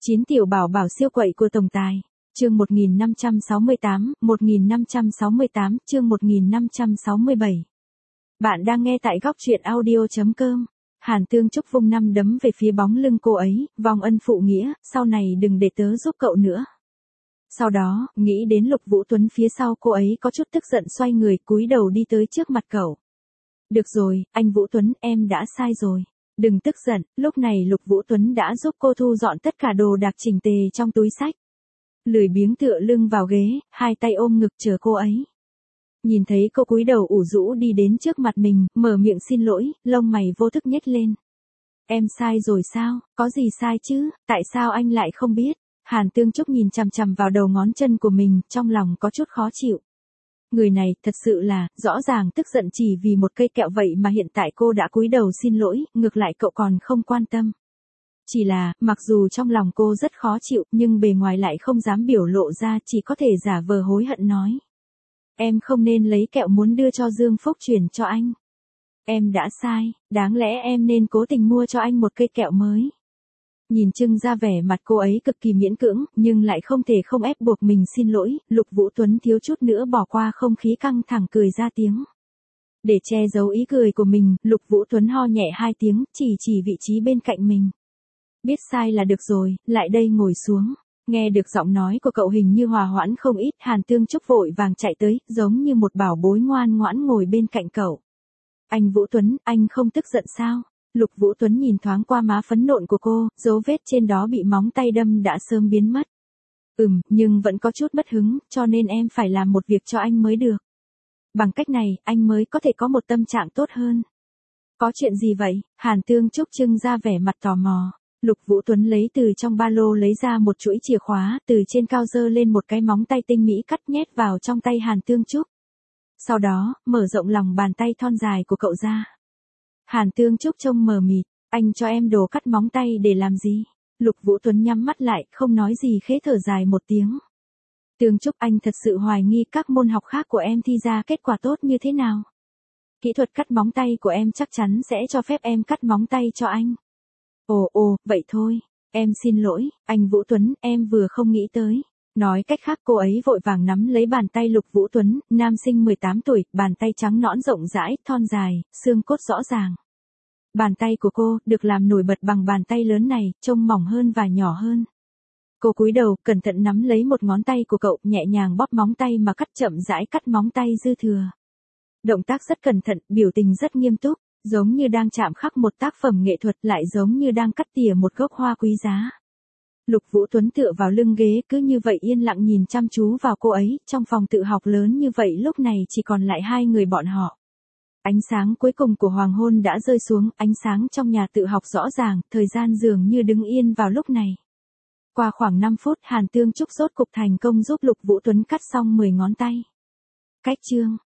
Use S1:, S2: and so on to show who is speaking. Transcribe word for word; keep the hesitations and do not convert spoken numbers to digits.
S1: chín tiểu bảo bảo siêu quậy của tổng tài. Chương một nghìn năm trăm sáu mươi tám, một nghìn năm trăm sáu mươi tám, chương một nghìn năm trăm sáu mươi bảy. Bạn đang nghe tại góc truyện audio chấm com. Hàn Tương Trúc vung năm đấm về phía bóng lưng cô ấy, vong ân phụ nghĩa, sau này đừng để tớ giúp cậu nữa. Sau đó, nghĩ đến Lục Vũ Tuấn phía sau cô ấy có chút tức giận xoay người cúi đầu đi tới trước mặt cậu. Được rồi, anh Vũ Tuấn, em đã sai rồi. Đừng tức giận, lúc này Lục Vũ Tuấn đã giúp cô thu dọn tất cả đồ đạc chỉnh tề trong túi xách. Lười biếng tựa lưng vào ghế, hai tay ôm ngực chờ cô ấy. Nhìn thấy cô cúi đầu ủ rũ đi đến trước mặt mình, mở miệng xin lỗi, lông mày vô thức nhếch lên. Em sai rồi sao, có gì sai chứ, tại sao anh lại không biết? Hàn Tương Trúc nhìn chằm chằm vào đầu ngón chân của mình, trong lòng có chút khó chịu. Người này, thật sự là, rõ ràng tức giận chỉ vì một cây kẹo vậy mà hiện tại cô đã cúi đầu xin lỗi, ngược lại cậu còn không quan tâm. Chỉ là, mặc dù trong lòng cô rất khó chịu, nhưng bề ngoài lại không dám biểu lộ ra, chỉ có thể giả vờ hối hận nói. Em không nên lấy kẹo muốn đưa cho Dương Phúc chuyển cho anh. Em đã sai, đáng lẽ em nên cố tình mua cho anh một cây kẹo mới. Nhìn Trưng ra vẻ mặt cô ấy cực kỳ miễn cưỡng, nhưng lại không thể không ép buộc mình xin lỗi, Lục Vũ Tuấn thiếu chút nữa bỏ qua không khí căng thẳng cười ra tiếng. Để che giấu ý cười của mình, Lục Vũ Tuấn ho nhẹ hai tiếng, chỉ chỉ vị trí bên cạnh mình. Biết sai là được rồi, lại đây ngồi xuống. Nghe được giọng nói của cậu hình như hòa hoãn không ít, Hàn Tương Trúc vội vàng chạy tới, giống như một bảo bối ngoan ngoãn ngồi bên cạnh cậu. Anh Vũ Tuấn, anh không tức giận sao? Lục Vũ Tuấn nhìn thoáng qua má phấn nộn của cô, dấu vết trên đó bị móng tay đâm đã sớm biến mất. Ừm, nhưng vẫn có chút mất hứng, cho nên em phải làm một việc cho anh mới được. Bằng cách này, anh mới có thể có một tâm trạng tốt hơn. Có chuyện gì vậy? Hàn Tương Trúc trưng ra vẻ mặt tò mò. Lục Vũ Tuấn lấy từ trong ba lô lấy ra một chuỗi chìa khóa, từ trên cao giơ lên một cái móng tay tinh mỹ cắt nhét vào trong tay Hàn Tương Trúc. Sau đó, mở rộng lòng bàn tay thon dài của cậu ra. Hàn Tương Trúc trông mờ mịt, anh cho em đồ cắt móng tay để làm gì? Lục Vũ Tuấn nhắm mắt lại, không nói gì khẽ thở dài một tiếng. Tương Trúc, anh thật sự hoài nghi các môn học khác của em thi ra kết quả tốt như thế nào? Kỹ thuật cắt móng tay của em chắc chắn sẽ cho phép em cắt móng tay cho anh. Ồ ồ, vậy thôi, em xin lỗi, anh Vũ Tuấn, em vừa không nghĩ tới. Nói cách khác cô ấy vội vàng nắm lấy bàn tay Lục Vũ Tuấn, nam sinh mười tám tuổi, bàn tay trắng nõn rộng rãi, thon dài, xương cốt rõ ràng. Bàn tay của cô, được làm nổi bật bằng bàn tay lớn này, trông mỏng hơn và nhỏ hơn. Cô cúi đầu, cẩn thận nắm lấy một ngón tay của cậu, nhẹ nhàng bóp móng tay mà cắt chậm rãi cắt móng tay dư thừa. Động tác rất cẩn thận, biểu tình rất nghiêm túc, giống như đang chạm khắc một tác phẩm nghệ thuật lại giống như đang cắt tỉa một gốc hoa quý giá. Lục Vũ Tuấn tựa vào lưng ghế cứ như vậy yên lặng nhìn chăm chú vào cô ấy, trong phòng tự học lớn như vậy lúc này chỉ còn lại hai người bọn họ. Ánh sáng cuối cùng của hoàng hôn đã rơi xuống, ánh sáng trong nhà tự học rõ ràng, thời gian dường như đứng yên vào lúc này. Qua khoảng năm phút, Hàn Tương Trúc rốt cục thành công giúp Lục Vũ Tuấn cắt xong mười ngón tay. Cách chương